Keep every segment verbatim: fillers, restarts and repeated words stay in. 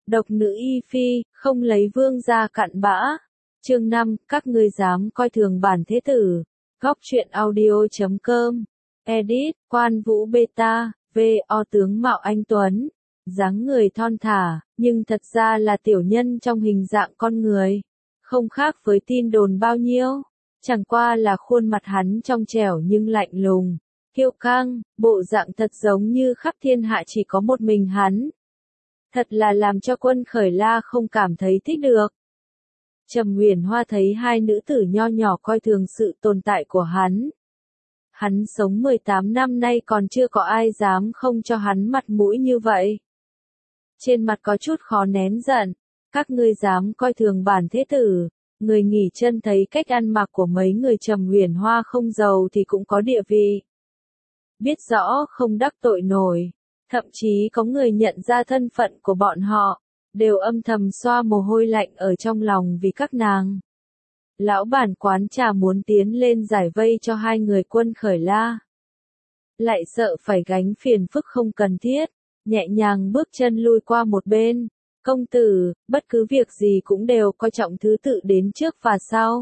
Độc nữ y phi, không lấy vương gia cặn bã. Chương năm, các ngươi dám coi thường bản thế tử. Góc truyện audio chấm com. Edit, Quan Vũ Beta, vê o tướng mạo anh tuấn, dáng người thon thả, nhưng thật ra là tiểu nhân trong hình dạng con người. Không khác với tin đồn bao nhiêu. Chẳng qua là khuôn mặt hắn trong trẻo nhưng lạnh lùng, kiêu căng, bộ dạng thật giống như khắp thiên hạ chỉ có một mình hắn. Thật là làm cho Quân Khởi La không cảm thấy thích được. Trầm Huyền Hoa thấy hai nữ tử nho nhỏ coi thường sự tồn tại của hắn. Hắn sống mười tám năm nay còn chưa có ai dám không cho hắn mặt mũi như vậy. Trên mặt có chút khó nén giận, các ngươi dám coi thường bản thế tử. Người nghỉ chân thấy cách ăn mặc của mấy người Trầm Huyền Hoa không giàu thì cũng có địa vị. Biết rõ không đắc tội nổi, thậm chí có người nhận ra thân phận của bọn họ, đều âm thầm xoa mồ hôi lạnh ở trong lòng vì các nàng. Lão bản quán trà muốn tiến lên giải vây cho hai người Quân Khởi La. Lại sợ phải gánh phiền phức không cần thiết, nhẹ nhàng bước chân lui qua một bên. Công tử, bất cứ việc gì cũng đều coi trọng thứ tự đến trước và sau.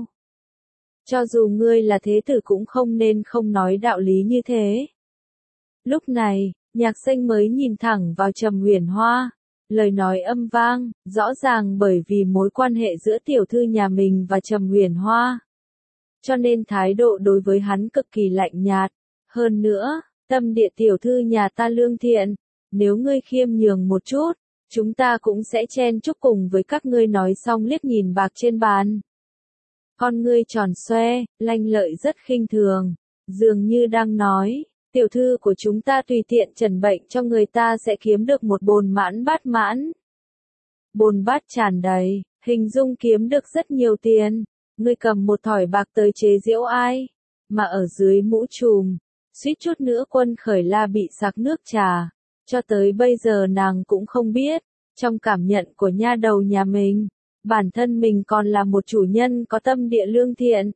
Cho dù ngươi là thế tử cũng không nên không nói đạo lý như thế. Lúc này, Nhạc Xanh mới nhìn thẳng vào Trầm Huyền Hoa, lời nói âm vang, rõ ràng bởi vì mối quan hệ giữa tiểu thư nhà mình và Trầm Huyền Hoa. Cho nên thái độ đối với hắn cực kỳ lạnh nhạt. Hơn nữa, tâm địa tiểu thư nhà ta lương thiện, nếu ngươi khiêm nhường một chút, chúng ta cũng sẽ chen chúc cùng với các ngươi. Nói xong liếc nhìn bạc trên bàn. Con ngươi tròn xoe, lanh lợi rất khinh thường, dường như đang nói, tiểu thư của chúng ta tùy tiện trần bệnh cho người ta sẽ kiếm được một bồn mãn bát mãn. Bồn bát tràn đầy, hình dung kiếm được rất nhiều tiền. Ngươi cầm một thỏi bạc tới chế giễu ai, mà ở dưới mũ trùm, suýt chút nữa Quân Khởi La bị sặc nước trà. Cho tới bây giờ nàng cũng không biết, trong cảm nhận của nha đầu nhà mình, bản thân mình còn là một chủ nhân có tâm địa lương thiện.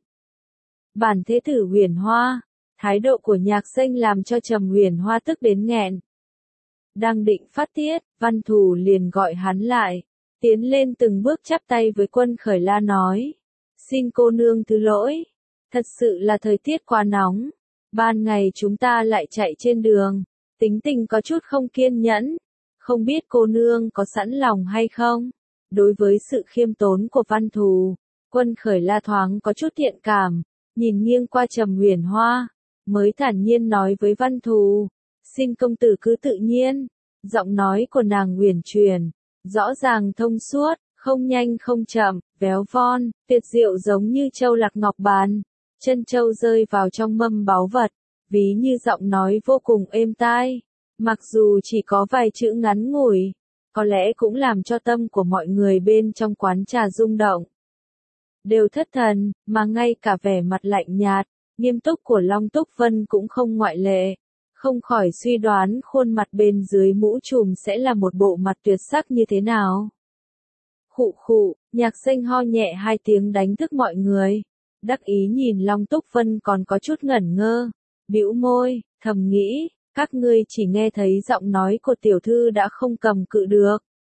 Bản thế tử Huyền Hoa, thái độ của Nhạc Xanh làm cho Trầm Huyền Hoa tức đến nghẹn. Đang định phát tiết, Văn Thù liền gọi hắn lại, tiến lên từng bước chắp tay với Quân Khởi La nói, xin cô nương thứ lỗi, thật sự là thời tiết quá nóng, ban ngày chúng ta lại chạy trên đường. Tính tình có chút không kiên nhẫn, không biết cô nương có sẵn lòng hay không? Đối với sự khiêm tốn của Văn Thù, Quân Khởi La thoáng có chút thiện cảm, nhìn nghiêng qua Trầm Huyền Hoa, mới thản nhiên nói với Văn Thù, xin công tử cứ tự nhiên. Giọng nói của nàng huyền truyền, rõ ràng thông suốt, không nhanh không chậm, véo von, tuyệt diệu giống như châu lạc ngọc bàn, chân châu rơi vào trong mâm báu vật. Ví như giọng nói vô cùng êm tai, mặc dù chỉ có vài chữ ngắn ngủi, có lẽ cũng làm cho tâm của mọi người bên trong quán trà rung động. Đều thất thần, mà ngay cả vẻ mặt lạnh nhạt, nghiêm túc của Long Túc Vân cũng không ngoại lệ, không khỏi suy đoán khuôn mặt bên dưới mũ trùm sẽ là một bộ mặt tuyệt sắc như thế nào. Khụ khụ, Nhạc Xanh ho nhẹ hai tiếng đánh thức mọi người, đắc ý nhìn Long Túc Vân còn có chút ngẩn ngơ. Bĩu môi, thầm nghĩ, các ngươi chỉ nghe thấy giọng nói của tiểu thư đã không cầm cự được.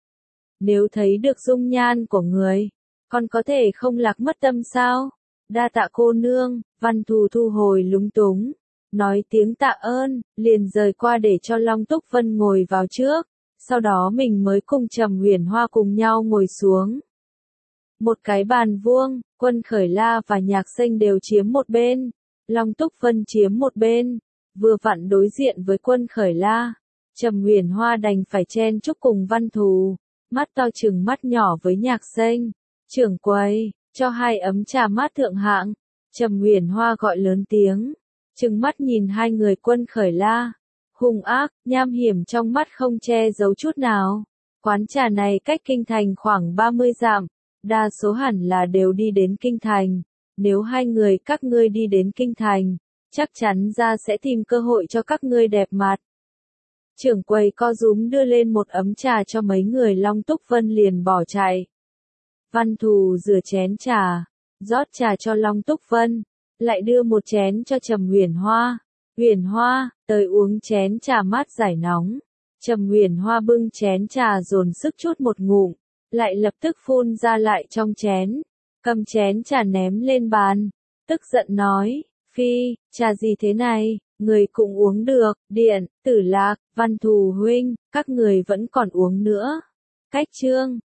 Nếu thấy được dung nhan của người, còn có thể không lạc mất tâm sao? Đa tạ cô nương. Văn Thù thu hồi lúng túng, nói tiếng tạ ơn, liền rời qua để cho Long Túc Vân ngồi vào trước, sau đó mình mới cùng Trầm Huyền Hoa cùng nhau ngồi xuống. Một cái bàn vuông, Quân Khởi La và Nhạc Xanh đều chiếm một bên. Long Túc Vân chiếm một bên, vừa vặn đối diện với Quân Khởi La. Trầm Huyền Hoa đành phải chen chúc cùng Văn Thù, mắt to trừng mắt nhỏ với Nhạc Xanh. Trưởng quầy, cho hai ấm trà mát thượng hạng. Trầm Huyền Hoa gọi lớn tiếng, trừng mắt nhìn hai người Quân Khởi La, hung ác, nham hiểm trong mắt không che giấu chút nào. Quán trà này cách kinh thành khoảng ba mươi dặm, đa số hẳn là đều đi đến kinh thành. Nếu hai người các ngươi đi đến kinh thành, chắc chắn ra sẽ tìm cơ hội cho các ngươi đẹp mặt. Trưởng quầy co rúm đưa lên một ấm trà cho mấy người. Long Túc Vân liền bỏ chạy. Văn Thù rửa chén trà, rót trà cho Long Túc Vân, lại đưa một chén cho Trầm Huyền Hoa. Huyền Hoa, tới uống chén trà mát giải nóng. Trầm Huyền Hoa bưng chén trà dồn sức chút một ngụm, lại lập tức phun ra lại trong chén, cầm chén trà ném lên bàn, tức giận nói, phi, trà gì thế này, người cũng uống được, Điện, Tử Lạc, Văn Thù huynh, các người vẫn còn uống nữa. Cách chương